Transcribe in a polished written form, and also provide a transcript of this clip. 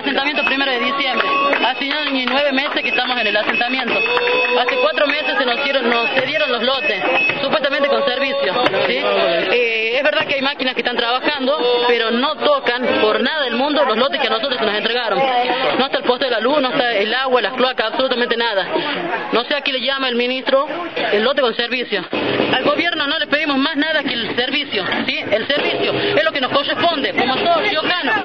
asentamiento 1 de diciembre. Hace año y 9 meses que estamos en el asentamiento. Hace 4 meses nos cedieron los lotes, supuestamente con servicio, ¿sí? Es verdad que hay máquinas que están trabajando, pero no tocan por nada del mundo los lotes que a nosotros se nos entregaron. No está el poste de la luz, no está el agua, las cloacas, absolutamente nada. No sé a qué le llama el ministro el lote con servicio. Al gobierno no le pedimos más nada que el servicio, ¿sí? El servicio es lo que nos corresponde, como a todos los riojanos.